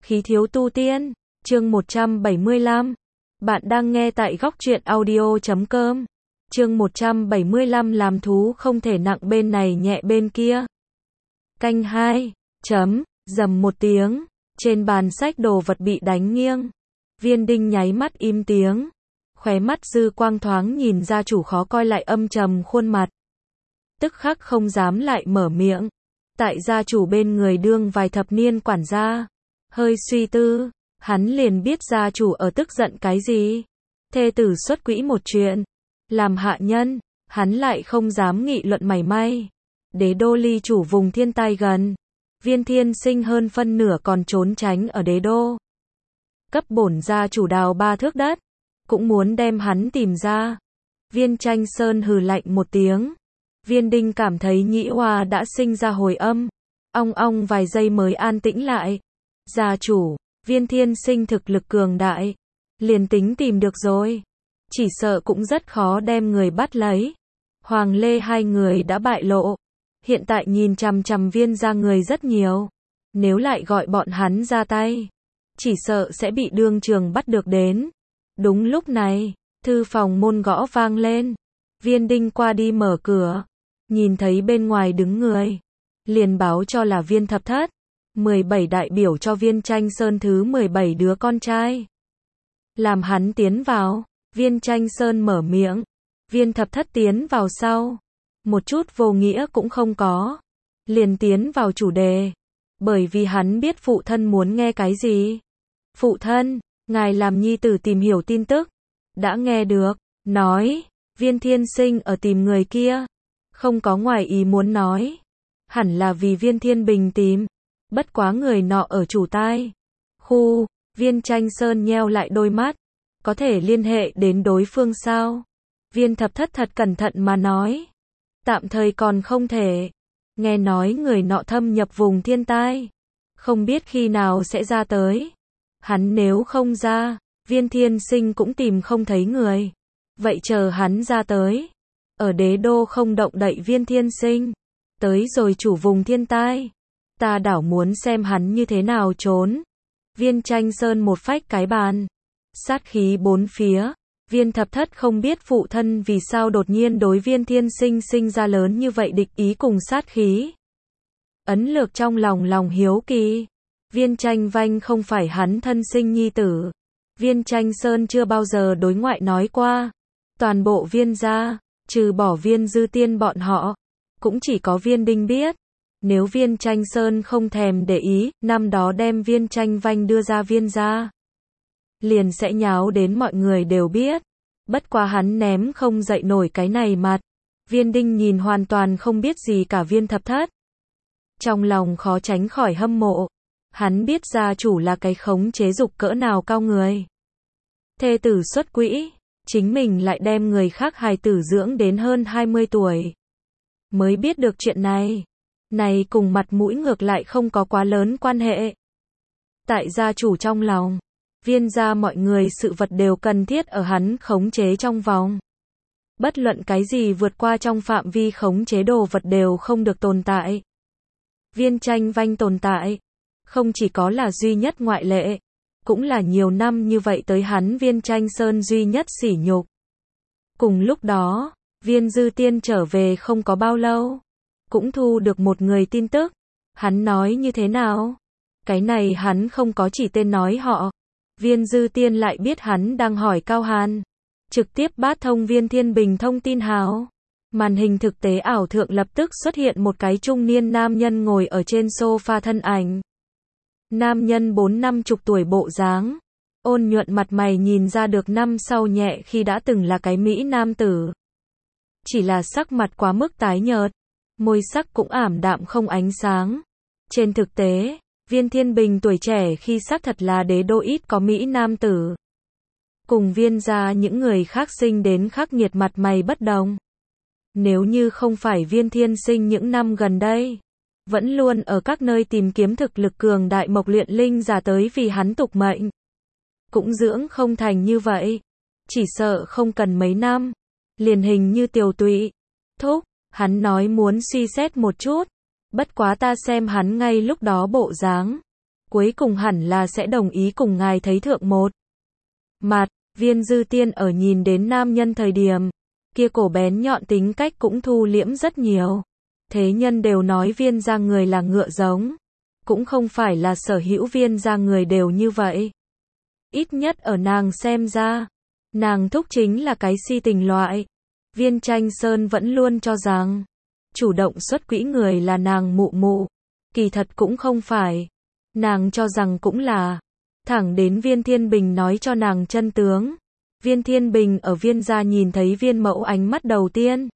Khí thiếu tu tiên, chương 175. Bạn đang nghe tại góc truyện audio.com. Chương 175 làm thú không thể nặng bên này nhẹ bên kia. Canh 2. Rầm một tiếng, trên bàn sách đồ vật bị đánh nghiêng. Viên Đinh nháy mắt im tiếng, khóe mắt dư quang thoáng nhìn gia chủ khó coi lại âm trầm khuôn mặt. Tức khắc không dám lại mở miệng. Tại gia chủ bên người đương vài thập niên quản gia, hơi suy tư, hắn liền biết gia chủ ở tức giận cái gì. Thê tử xuất quỹ một chuyện, làm hạ nhân, hắn lại không dám nghị luận mảy may. Đế đô ly chủ vùng thiên tai gần, Viên Thiên Sinh hơn phân nửa còn trốn tránh ở đế đô. Cấp bổn gia chủ đào 3 thước đất, cũng muốn đem hắn tìm ra. Viên Tranh Sơn hừ lạnh một tiếng. Viên Đinh cảm thấy nhĩ hoa đã sinh ra hồi âm, ong ong vài giây mới an tĩnh lại. Gia chủ, Viên Thiên Sinh thực lực cường đại, liền tính tìm được rồi, chỉ sợ cũng rất khó đem người bắt lấy. Hoàng Lê hai người đã bại lộ, hiện tại nhìn chằm chằm Viên gia người rất nhiều, nếu lại gọi bọn hắn ra tay, chỉ sợ sẽ bị đương trường bắt được đến. Đúng lúc này, thư phòng môn gõ vang lên. Viên Đinh qua đi mở cửa, nhìn thấy bên ngoài đứng người, liền báo cho là Viên Thập Thất, 17 đại biểu cho Viên Tranh Sơn thứ 17 đứa con trai. Làm hắn tiến vào, Viên Tranh Sơn mở miệng, Viên Thập Thất tiến vào sau, một chút vô nghĩa cũng không có, liền tiến vào chủ đề, bởi vì hắn biết phụ thân muốn nghe cái gì. Phụ thân, ngài làm nhi tử tìm hiểu tin tức, đã nghe được, nói, Viên Thiên Sinh ở tìm người kia, không có ngoài ý muốn nói, hẳn là vì Viên Thiên Bình tìm, bất quá người nọ ở chủ tai. Viên Tranh Sơn nheo lại đôi mắt, có thể liên hệ đến đối phương sao? Viên Thập Thất thật cẩn thận mà nói, tạm thời còn không thể, nghe nói người nọ thâm nhập vùng thiên tai, không biết khi nào sẽ ra tới. Hắn nếu không ra, Viên Thiên Sinh cũng tìm không thấy người, vậy chờ hắn ra tới, ở đế đô không động đậy Viên Thiên Sinh, tới rồi chủ vùng thiên tai, ta đảo muốn xem hắn như thế nào trốn. Viên Tranh Sơn một phách cái bàn, sát khí bốn phía. Viên Thập Thất không biết phụ thân vì sao đột nhiên đối Viên Thiên Sinh sinh ra lớn như vậy địch ý cùng sát khí. Ấn lược trong lòng hiếu kỳ, Viên Tranh Vanh không phải hắn thân sinh nhi tử. Viên Tranh Sơn chưa bao giờ đối ngoại nói qua. Toàn bộ Viên gia, trừ bỏ Viên Dư Tiên bọn họ, cũng chỉ có Viên Đinh biết. Nếu Viên Tranh Sơn không thèm để ý, năm đó đem Viên Tranh Vanh đưa ra Viên gia, liền sẽ nháo đến mọi người đều biết. Bất quá hắn ném không dậy nổi cái này mặt. Viên Đinh nhìn hoàn toàn không biết gì cả Viên Thập Thất, trong lòng khó tránh khỏi hâm mộ. Hắn biết gia chủ là cái khống chế dục cỡ nào cao người. Thê tử xuất quỹ, chính mình lại đem người khác hài tử dưỡng đến hơn 20 tuổi. Mới biết được chuyện này. Này cùng mặt mũi ngược lại không có quá lớn quan hệ. Tại gia chủ trong lòng, Viên gia mọi người sự vật đều cần thiết ở hắn khống chế trong vòng. Bất luận cái gì vượt qua trong phạm vi khống chế đồ vật đều không được tồn tại. Viên Tranh Vanh tồn tại, không chỉ có là duy nhất ngoại lệ, cũng là nhiều năm như vậy tới hắn Viên Tranh Sơn duy nhất sỉ nhục. Cùng lúc đó, Viên Dư Tiên trở về không có bao lâu, cũng thu được một người tin tức. Hắn nói như thế nào? Cái này hắn không có chỉ tên nói họ. Viên Dư Tiên lại biết hắn đang hỏi Cao Hàn, trực tiếp bát thông Viên Thiên Bình thông tin hào. Màn hình thực tế ảo thượng lập tức xuất hiện một cái trung niên nam nhân ngồi ở trên sofa thân ảnh. Nam nhân 40-50 tuổi bộ dáng, ôn nhuận mặt mày nhìn ra được năm sau nhẹ khi đã từng là cái mỹ nam tử. Chỉ là sắc mặt quá mức tái nhợt, môi sắc cũng ảm đạm không ánh sáng. Trên thực tế, Viên Thiên Bình tuổi trẻ khi xác thật là đế đô ít có mỹ nam tử. Cùng Viên gia những người khác sinh đến khắc nghiệt mặt mày bất đồng. Nếu như không phải Viên Thiên Sinh những năm gần đây, vẫn luôn ở các nơi tìm kiếm thực lực cường đại mộc luyện linh giả tới vì hắn tục mệnh, cũng dưỡng không thành như vậy. Chỉ sợ không cần mấy năm, liền hình như tiều tụy. Thúc, hắn nói muốn suy xét một chút. Bất quá ta xem hắn ngay lúc đó bộ dáng, cuối cùng hẳn là sẽ đồng ý cùng ngài thấy thượng một mặt. Viên Dư Tiên ở nhìn đến nam nhân thời điểm, kia cổ bén nhọn tính cách cũng thu liễm rất nhiều. Thế nhân đều nói Viên gia người là ngựa giống, cũng không phải là sở hữu Viên gia người đều như vậy. Ít nhất ở nàng xem ra, nàng thúc chính là cái si tình loại. Viên Tranh Sơn vẫn luôn cho rằng, chủ động xuất quỹ người là nàng mụ mụ, kỳ thật cũng không phải. Nàng cho rằng cũng là, thẳng đến Viên Thiên Bình nói cho nàng chân tướng. Viên Thiên Bình ở Viên gia nhìn thấy Viên Mẫu ánh mắt đầu tiên,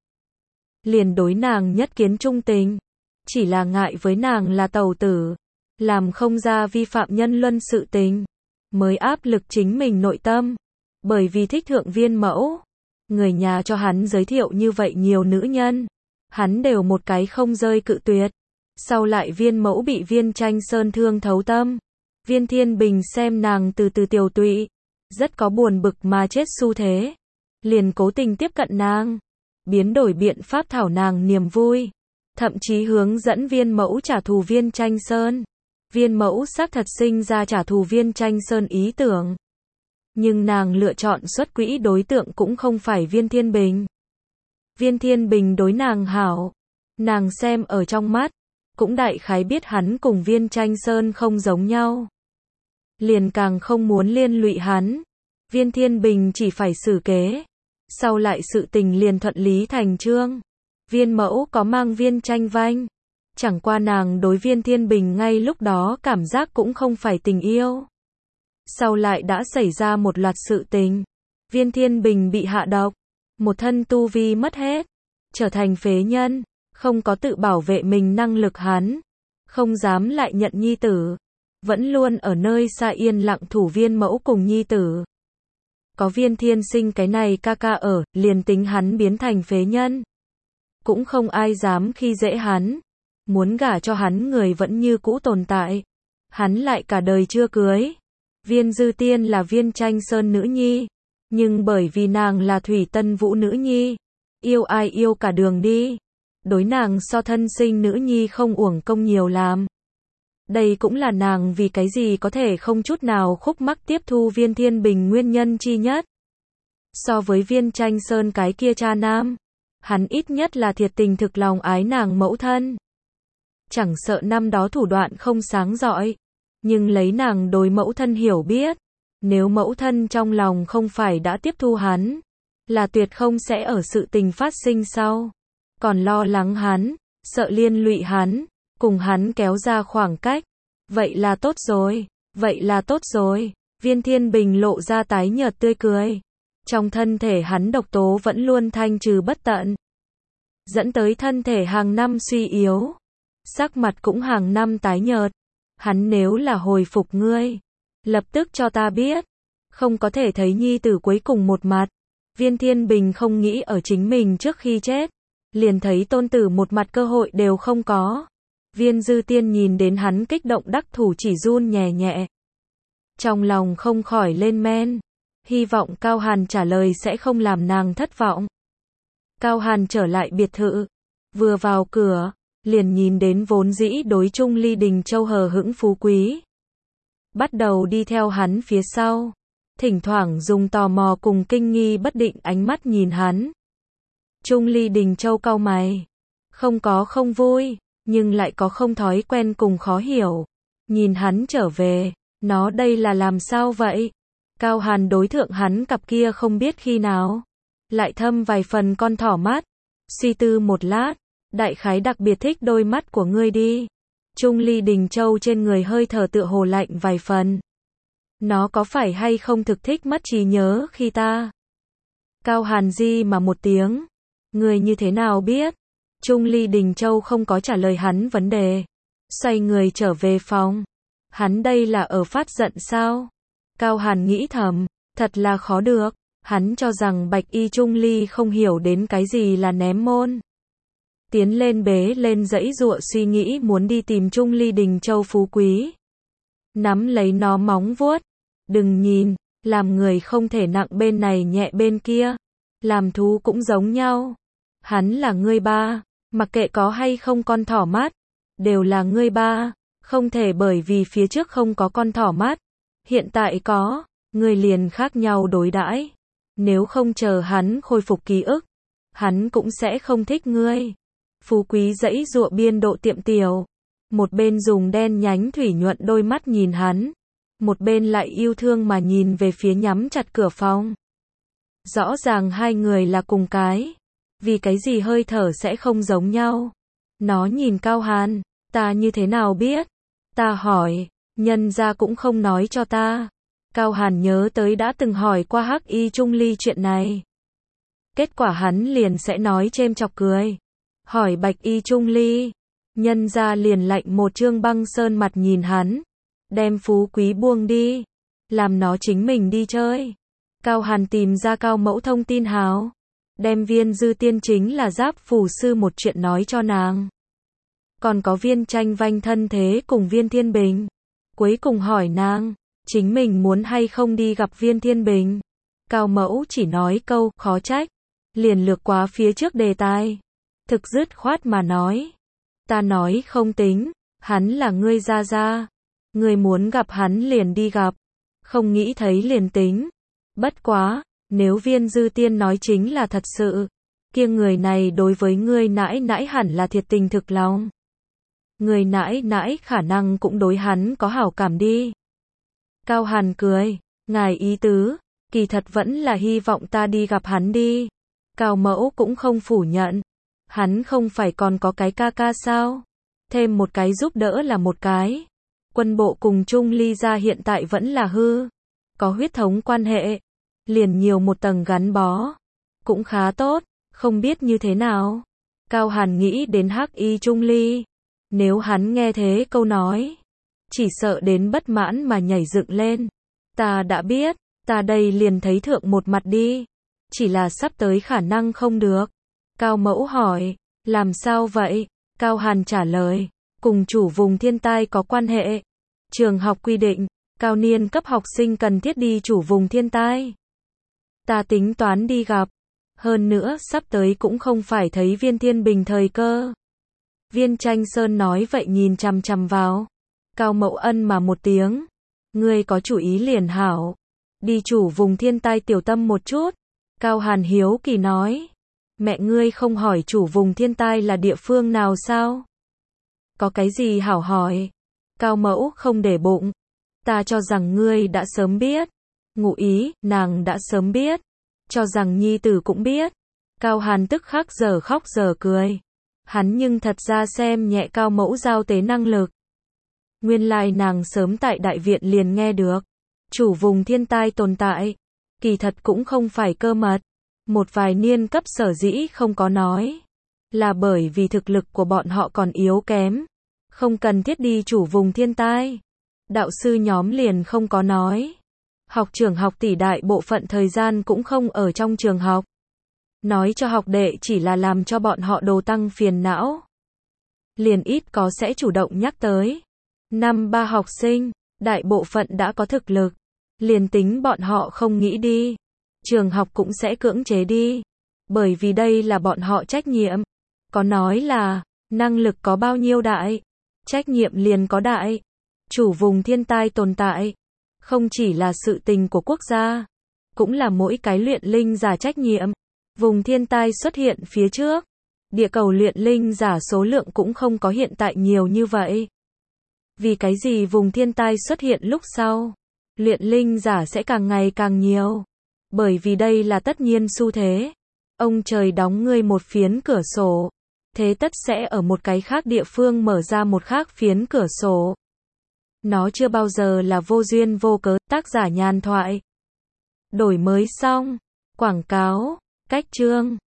liền đối nàng nhất kiến trung tình, chỉ là ngại với nàng là tẩu tử, làm không ra vi phạm nhân luân sự tình, mới áp lực chính mình nội tâm, bởi vì thích thượng Viên Mẫu. Người nhà cho hắn giới thiệu như vậy nhiều nữ nhân, hắn đều một cái không rơi cự tuyệt. Sau lại Viên Mẫu bị Viên Tranh Sơn thương thấu tâm, Viên Thiên Bình xem nàng từ từ tiều tụy, rất có buồn bực mà chết xu thế, liền cố tình tiếp cận nàng, biến đổi biện pháp thảo nàng niềm vui, thậm chí hướng dẫn Viên Mẫu trả thù Viên Tranh Sơn. Viên Mẫu xác thật sinh ra trả thù Viên Tranh Sơn ý tưởng, nhưng nàng lựa chọn xuất quỹ đối tượng cũng không phải Viên Thiên Bình. Viên Thiên Bình đối nàng hảo, nàng xem ở trong mắt, cũng đại khái biết hắn cùng Viên Tranh Sơn không giống nhau, liền càng không muốn liên lụy hắn. Viên Thiên Bình chỉ phải xử kế, sau lại sự tình liền thuận lý thành chương. Viên Mẫu có mang Viên Tranh Vanh, chẳng qua nàng đối Viên Thiên Bình ngay lúc đó cảm giác cũng không phải tình yêu. Sau lại đã xảy ra một loạt sự tình, Viên Thiên Bình bị hạ độc, một thân tu vi mất hết, trở thành phế nhân, không có tự bảo vệ mình năng lực hắn, không dám lại nhận nhi tử, vẫn luôn ở nơi xa yên lặng thủ Viên Mẫu cùng nhi tử. Có Viên Thiên Sinh cái này ca ca ở, liền tính hắn biến thành phế nhân, cũng không ai dám khi dễ hắn, muốn gả cho hắn người vẫn như cũ tồn tại, hắn lại cả đời chưa cưới. Viên Dư Tiên là Viên Tranh Sơn nữ nhi, nhưng bởi vì nàng là Thủy Tân Vũ nữ nhi, yêu ai yêu cả đường đi, đối nàng so thân sinh nữ nhi không uổng công nhiều làm. Đây cũng là nàng vì cái gì có thể không chút nào khúc mắc tiếp thu Viên Thiên Bình nguyên nhân chi nhất. So với Viên Tranh Sơn cái kia cha nam, hắn ít nhất là thiệt tình thực lòng ái nàng mẫu thân. Chẳng sợ năm đó thủ đoạn không sáng rọi, nhưng lấy nàng đối mẫu thân hiểu biết, nếu mẫu thân trong lòng không phải đã tiếp thu hắn, là tuyệt không sẽ ở sự tình phát sinh sau, còn lo lắng hắn, sợ liên lụy hắn, cùng hắn kéo ra khoảng cách. Vậy là tốt rồi, vậy là tốt rồi. Viên Thiên Bình lộ ra tái nhợt tươi cười. Trong thân thể hắn độc tố vẫn luôn thanh trừ bất tận, dẫn tới thân thể hàng năm suy yếu, sắc mặt cũng hàng năm tái nhợt. Hắn nếu là hồi phục ngươi, lập tức cho ta biết, không có thể thấy nhi tử cuối cùng một mặt. Viên Thiên Bình không nghĩ ở chính mình trước khi chết, liền thấy tôn tử một mặt cơ hội đều không có. Viên Dư Tiên nhìn đến hắn kích động đắc thủ chỉ run nhẹ nhẹ, trong lòng không khỏi lên men, hy vọng Cao Hàn trả lời sẽ không làm nàng thất vọng. Cao Hàn trở lại biệt thự, vừa vào cửa, liền nhìn đến vốn dĩ đối Trung Ly Đình Châu hờ hững Phú Quý, bắt đầu đi theo hắn phía sau, thỉnh thoảng dùng tò mò cùng kinh nghi bất định ánh mắt nhìn hắn. Trung Ly Đình Châu cau mày, không có không vui, nhưng lại có không thói quen cùng khó hiểu. Nhìn hắn trở về, nó đây là làm sao vậy? Cao Hàn đối thượng hắn cặp kia không biết khi nào lại thâm vài phần con thỏ mắt, suy tư một lát, đại khái đặc biệt thích đôi mắt của ngươi đi. Trung Ly Đình Châu trên người hơi thở tựa hồ lạnh vài phần. Nó có phải hay không thực thích mất trí nhớ khi ta? Cao Hàn di mà một tiếng. Người như thế nào biết? Trung Ly Đình Châu không có trả lời hắn vấn đề. Xoay người trở về phòng. Hắn đây là ở phát giận sao? Cao Hàn nghĩ thầm, thật là khó được. Hắn cho rằng Bạch Y Trung Ly không hiểu đến cái gì là ném môn. Tiến lên bế lên dãy dụa suy nghĩ muốn đi tìm Trung Ly Đình Châu Phú Quý. Nắm lấy nó móng vuốt. Đừng nhìn, làm người không thể nặng bên này nhẹ bên kia. Làm thú cũng giống nhau. Hắn là ngươi ba, mặc kệ có hay không con thỏ mắt, đều là ngươi ba, Không thể bởi vì phía trước không có con thỏ mắt, hiện tại có, người liền khác nhau đối đãi. Nếu không chờ hắn khôi phục ký ức, hắn cũng sẽ không thích ngươi. Phú Quý giãy giụa biên độ tiệm tiểu, một bên dùng đen nhánh thủy nhuận đôi mắt nhìn hắn, một bên lại yêu thương mà nhìn về phía nhắm chặt cửa phòng. Rõ ràng hai người là cùng cái, vì cái gì hơi thở sẽ không giống nhau. Nó nhìn Cao Hàn, ta như thế nào biết? Ta hỏi, nhân gia cũng không nói cho ta. Cao Hàn nhớ tới đã từng hỏi qua Hắc Y Trung Ly chuyện này. Kết quả hắn liền sẽ nói chêm chọc cười. Hỏi Bạch Y Trung Ly, nhân gia liền lạnh một trương băng sơn mặt nhìn hắn, đem Phú Quý buông đi, làm nó chính mình đi chơi. Cao Hàn tìm ra Cao Mẫu thông tin hào, đem Viên Dư Tiên chính là giáp phù sư một chuyện nói cho nàng. Còn có Viên Tranh Vanh thân thế cùng Viên Thiên Bình. Cuối cùng hỏi nàng, chính mình muốn hay không đi gặp Viên Thiên Bình. Cao Mẫu chỉ nói câu, khó trách, liền lược quá phía trước đề tài. Thực dứt khoát mà nói, ta nói không tính, hắn là ngươi gia gia. Ngươi muốn gặp hắn liền đi gặp, không nghĩ thấy liền tính. Bất quá, nếu Viên Dư Tiên nói chính là thật sự, kia người này đối với ngươi nãi nãi hẳn là thiệt tình thực lòng. Người nãi nãi khả năng cũng đối hắn có hảo cảm đi. Cao Hàn cười, ngài ý tứ, kỳ thật vẫn là hy vọng ta đi gặp hắn đi. Cao Mẫu cũng không phủ nhận, hắn không phải còn có cái ca ca sao? Thêm một cái giúp đỡ là một cái. Quân bộ cùng Trung Ly gia hiện tại vẫn là hư, có huyết thống quan hệ, liền nhiều một tầng gắn bó, cũng khá tốt, không biết như thế nào. Cao Hàn nghĩ đến Hắc Y Trung Ly, nếu hắn nghe thế câu nói, chỉ sợ đến bất mãn mà nhảy dựng lên. Ta đã biết, ta đây liền thấy thượng một mặt đi, chỉ là sắp tới khả năng không được. Cao Mẫu hỏi, làm sao vậy? Cao Hàn trả lời, cùng chủ vùng thiên tai có quan hệ. Trường học quy định, cao niên cấp học sinh cần thiết đi chủ vùng thiên tai. Ta tính toán đi gặp, hơn nữa sắp tới cũng không phải thấy Viên Thiên Bình thời cơ. Viên Tranh Sơn nói vậy nhìn chằm chằm vào. Cao Mẫu ân mà một tiếng, ngươi có chủ ý liền hảo, đi chủ vùng thiên tai tiểu tâm một chút. Cao Hàn hiếu kỳ nói, mẹ ngươi không hỏi chủ vùng thiên tai là địa phương nào sao? Có cái gì hảo hỏi? Cao Mẫu không để bụng, ta cho rằng ngươi đã sớm biết. Ngụ ý, nàng đã sớm biết, cho rằng nhi tử cũng biết. Cao Hàn tức khắc giờ khóc giờ cười. Hắn nhưng thật ra xem nhẹ Cao Mẫu giao tế năng lực. Nguyên lai nàng sớm tại đại viện liền nghe được, chủ vùng thiên tai tồn tại, kỳ thật cũng không phải cơ mật. Một vài niên cấp sở dĩ không có nói, là bởi vì thực lực của bọn họ còn yếu kém, không cần thiết đi chủ vùng thiên tai. Đạo sư nhóm liền không có nói. Học trưởng học tỷ đại bộ phận thời gian cũng không ở trong trường học. Nói cho học đệ chỉ là làm cho bọn họ đồ tăng phiền não. Liền ít có sẽ chủ động nhắc tới. Năm ba học sinh, đại bộ phận đã có thực lực. Liền tính bọn họ không nghĩ đi, trường học cũng sẽ cưỡng chế đi. Bởi vì đây là bọn họ trách nhiệm. Có nói là, năng lực có bao nhiêu đại, trách nhiệm liền có đại. Chủ vùng thiên tai tồn tại, không chỉ là sự tình của quốc gia, cũng là mỗi cái luyện linh giả trách nhiệm. Vùng thiên tai xuất hiện phía trước, địa cầu luyện linh giả số lượng cũng không có hiện tại nhiều như vậy. Vì cái gì vùng thiên tai xuất hiện lúc sau, luyện linh giả sẽ càng ngày càng nhiều? Bởi vì đây là tất nhiên xu thế. Ông trời đóng ngươi một phiến cửa sổ, thế tất sẽ ở một cái khác địa phương mở ra một khác phiến cửa sổ. Nó chưa bao giờ là vô duyên vô cớ. Tác giả Nhàn Thoại. Đổi mới xong. Quảng cáo. Cách chương.